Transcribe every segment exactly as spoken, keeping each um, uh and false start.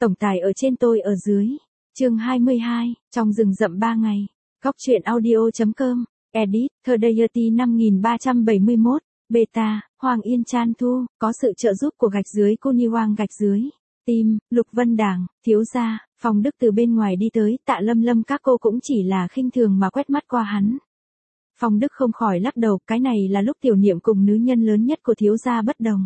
Tổng tài ở trên tôi ở dưới. Chương hai mươi hai, trong rừng rậm ba ngày. Góc truyện audio.com, edit, Therdayerty năm nghìn ba trăm bảy mươi mốt, beta, Hoàng Yên Chan Thu, có sự trợ giúp của gạch dưới Kuniwang gạch dưới. Team, Lục Vân Đàng, thiếu gia, Phong Đức từ bên ngoài đi tới, Tạ Lâm Lâm các cô cũng chỉ là khinh thường mà quét mắt qua hắn. Phong Đức không khỏi lắc đầu, cái này là lúc tiểu niệm cùng nữ nhân lớn nhất của thiếu gia bất đồng.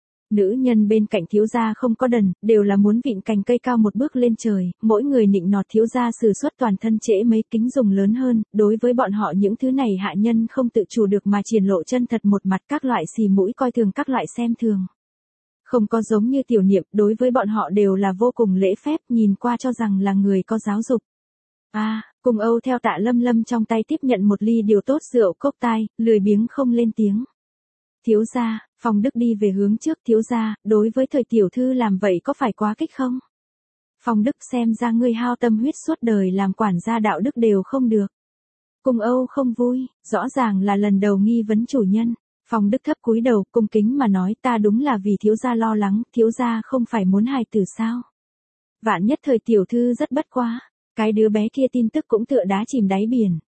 Nữ nhân bên cạnh thiếu gia không có đần, đều là muốn vịn cành cây cao một bước lên trời, mỗi người nịnh nọt thiếu gia sử xuất toàn thân trễ mấy kính dùng lớn hơn, đối với bọn họ những thứ này hạ nhân không tự chủ được mà triển lộ chân thật một mặt, các loại xì mũi coi thường, các loại xem thường. Không có giống như tiểu niệm, đối với bọn họ đều là vô cùng lễ phép, nhìn qua cho rằng là người có giáo dục. A, à, cùng Âu theo Tạ Lâm Lâm trong tay tiếp nhận một ly điều tốt rượu cốc tai, lười biếng không lên tiếng. Thiếu gia, Phong Đức đi về hướng trước, thiếu gia, đối với thời tiểu thư làm vậy có phải quá kích không? Phong Đức, xem ra ngươi hao tâm huyết suốt đời làm quản gia đạo đức đều không được. Cùng Âu không vui, rõ ràng là lần đầu nghi vấn chủ nhân. Phong Đức thấp cúi đầu, cung kính mà nói, ta đúng là vì thiếu gia lo lắng, thiếu gia không phải muốn hài tử sao? Vạn nhất thời tiểu thư rất bất quá, cái đứa bé kia tin tức cũng tựa đá chìm đáy biển.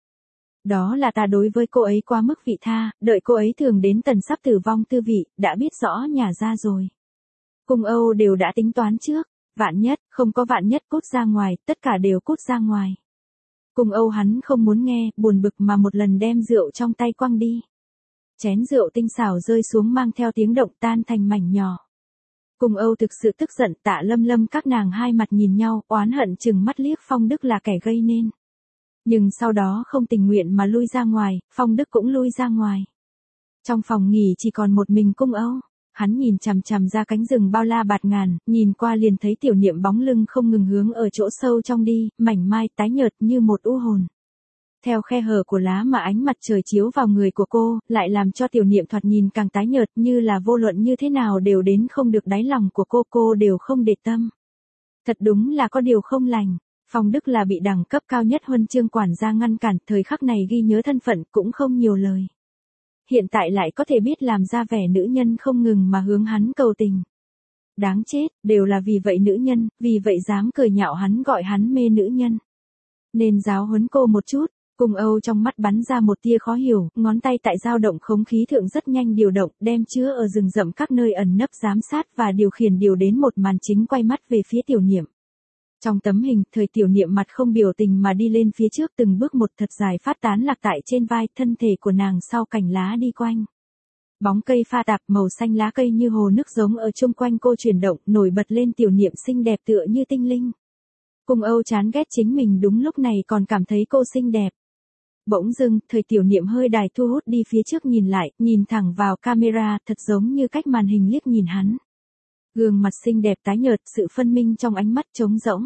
Đó là ta đối với cô ấy quá mức vị tha, đợi cô ấy thường đến tần sắp tử vong tư vị, đã biết rõ nhà ra rồi. Cùng Âu đều đã tính toán trước, vạn nhất, không có vạn nhất cút ra ngoài, tất cả đều cút ra ngoài. Cùng Âu hắn không muốn nghe, buồn bực mà một lần đem rượu trong tay quăng đi. Chén rượu tinh xảo rơi xuống mang theo tiếng động tan thành mảnh nhỏ. Cùng Âu thực sự tức giận, Tạ Lâm Lâm các nàng hai mặt nhìn nhau, oán hận chừng mắt liếc Phong Đức là kẻ gây nên. Nhưng sau đó không tình nguyện mà lui ra ngoài, Phong Đức cũng lui ra ngoài. Trong phòng nghỉ chỉ còn một mình Cung Âu, hắn nhìn chằm chằm ra cánh rừng bao la bạt ngàn, nhìn qua liền thấy tiểu niệm bóng lưng không ngừng hướng ở chỗ sâu trong đi, mảnh mai tái nhợt như một u hồn. Theo khe hở của lá mà ánh mặt trời chiếu vào người của cô, lại làm cho tiểu niệm thoạt nhìn càng tái nhợt, như là vô luận như thế nào đều đến không được đáy lòng của cô, cô đều không để tâm. Thật đúng là có điều không lành. Phong Đức là bị đẳng cấp cao nhất huân chương quản gia ngăn cản, thời khắc này ghi nhớ thân phận cũng không nhiều lời. Hiện tại lại có thể biết làm ra vẻ nữ nhân không ngừng mà hướng hắn cầu tình. Đáng chết, đều là vì vậy nữ nhân, vì vậy dám cười nhạo hắn, gọi hắn mê nữ nhân. Nên giáo huấn cô một chút. Cùng Âu trong mắt bắn ra một tia khó hiểu, ngón tay tại dao động khống khí thượng rất nhanh điều động, đem chứa ở rừng rậm các nơi ẩn nấp giám sát và điều khiển điều đến một màn chính, quay mắt về phía tiểu niệm. Trong tấm hình, thời tiểu niệm mặt không biểu tình mà đi lên phía trước, từng bước một thật dài phát tán lạc tại trên vai, thân thể của nàng sau cành lá đi quanh. Bóng cây pha tạp màu xanh lá cây như hồ nước giống ở chung quanh cô chuyển động, nổi bật lên tiểu niệm xinh đẹp tựa như tinh linh. Cùng Âu chán ghét chính mình đúng lúc này còn cảm thấy cô xinh đẹp. Bỗng dưng, thời tiểu niệm hơi đài thu hút đi phía trước nhìn lại, nhìn thẳng vào camera, thật giống như cách màn hình liếc nhìn hắn. Gương mặt xinh đẹp tái nhợt, sự phân minh trong ánh mắt trống rỗng.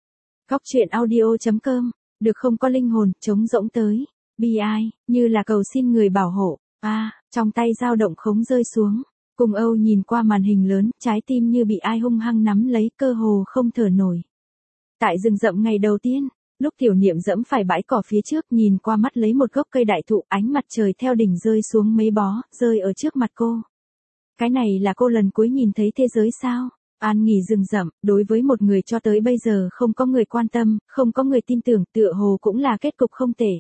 Góc truyện audio.com, được không có linh hồn, trống rỗng tới. Bi ai, như là cầu xin người bảo hộ. A, à, trong tay dao động khống rơi xuống. Cùng Âu nhìn qua màn hình lớn, trái tim như bị ai hung hăng nắm lấy, cơ hồ không thở nổi. Tại rừng rậm ngày đầu tiên, lúc tiểu niệm dẫm phải bãi cỏ phía trước, nhìn qua mắt lấy một gốc cây đại thụ, ánh mặt trời theo đỉnh rơi xuống mấy bó, rơi ở trước mặt cô. Cái này là cô lần cuối nhìn thấy thế giới sao? An nghỉ rừng rậm, đối với một người cho tới bây giờ không có người quan tâm, không có người tin tưởng, tựa hồ cũng là kết cục không tệ.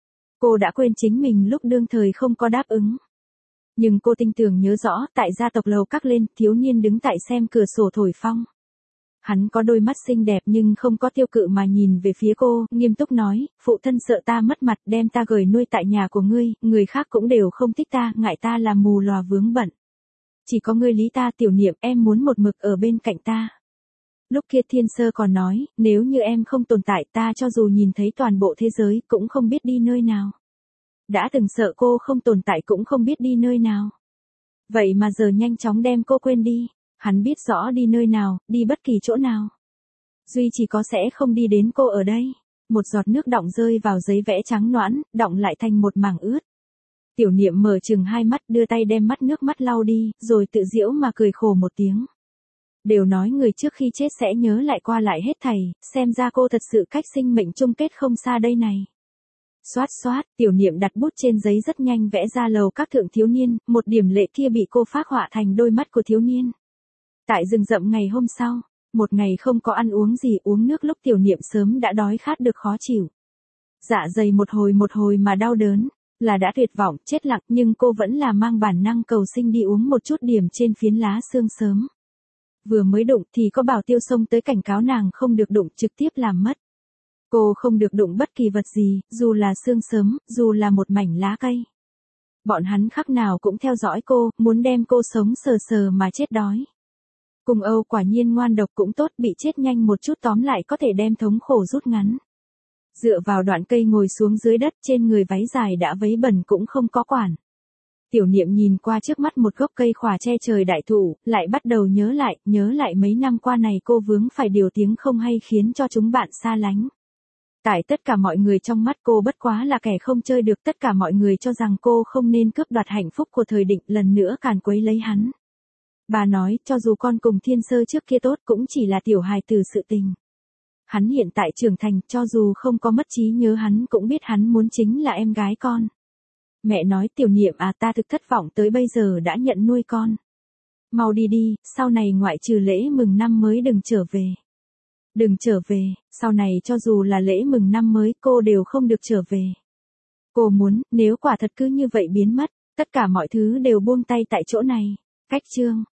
Cô đã quên chính mình lúc đương thời không có đáp ứng. Nhưng cô tinh tường nhớ rõ, tại gia tộc lầu các lên, thiếu niên đứng tại xem cửa sổ thổi phong. Hắn có đôi mắt xinh đẹp nhưng không có tiêu cự mà nhìn về phía cô, nghiêm túc nói, phụ thân sợ ta mất mặt, đem ta gửi nuôi tại nhà của ngươi, người khác cũng đều không thích ta, ngại ta là mù lòa vướng bận. Chỉ có ngươi lý ta, tiểu niệm, em muốn một mực ở bên cạnh ta. Lúc kia thiên sơ còn nói, nếu như em không tồn tại, ta cho dù nhìn thấy toàn bộ thế giới, cũng không biết đi nơi nào. Đã từng sợ cô không tồn tại cũng không biết đi nơi nào. Vậy mà giờ nhanh chóng đem cô quên đi. Hắn biết rõ đi nơi nào, đi bất kỳ chỗ nào. Duy chỉ có sẽ không đi đến cô ở đây. Một giọt nước đọng rơi vào giấy vẽ trắng nõn, đọng lại thành một mảng ướt. Tiểu niệm mở chừng hai mắt, đưa tay đem mắt nước mắt lau đi, rồi tự giễu mà cười khổ một tiếng. Đều nói người trước khi chết sẽ nhớ lại qua lại hết thảy, xem ra cô thật sự cách sinh mệnh chung kết không xa đây này. Xoát xoát, tiểu niệm đặt bút trên giấy rất nhanh vẽ ra lầu các thượng thiếu niên, một điểm lệ kia bị cô phác họa thành đôi mắt của thiếu niên. Tại rừng rậm ngày hôm sau, Một ngày không có ăn uống gì, uống nước lúc tiểu niệm sớm đã đói khát được khó chịu. Dạ dày một hồi một hồi mà đau đớn, là đã tuyệt vọng, chết lặng, nhưng cô vẫn là mang bản năng cầu sinh đi uống một chút điểm trên phiến lá xương sớm. Vừa mới đụng thì có bảo tiêu xông tới cảnh cáo nàng không được đụng, trực tiếp làm mất. Cô không được đụng bất kỳ vật gì, dù là xương sớm, dù là một mảnh lá cây. Bọn hắn khắc nào cũng theo dõi cô, muốn đem cô sống sờ sờ mà chết đói. Cùng Âu quả nhiên ngoan độc cũng tốt, bị chết nhanh một chút tóm lại có thể đem thống khổ rút ngắn. Dựa vào đoạn cây ngồi xuống dưới đất, trên người váy dài đã vấy bẩn cũng không có quản. Tiểu niệm nhìn qua trước mắt một gốc cây khỏa che trời đại thụ, lại bắt đầu nhớ lại, nhớ lại mấy năm qua này cô vướng phải điều tiếng không hay khiến cho chúng bạn xa lánh. Tại tất cả mọi người trong mắt cô bất quá là kẻ không chơi được, tất cả mọi người cho rằng cô không nên cướp đoạt hạnh phúc của thời Định, lần nữa càn quấy lấy hắn. Bà nói, cho dù con cùng Thiên Sơ trước kia tốt cũng chỉ là tiểu hài tử sự tình. Hắn hiện tại trưởng thành, cho dù không có mất trí nhớ hắn cũng biết hắn muốn chính là em gái con. Mẹ nói, tiểu niệm à, ta thực thất vọng tới bây giờ đã nhận nuôi con. Mau đi đi, sau này ngoại trừ lễ mừng năm mới đừng trở về. Đừng trở về, sau này cho dù là lễ mừng năm mới cô đều không được trở về. Cô muốn, nếu quả thật cứ như vậy biến mất, tất cả mọi thứ đều buông tay tại chỗ này. Cách chương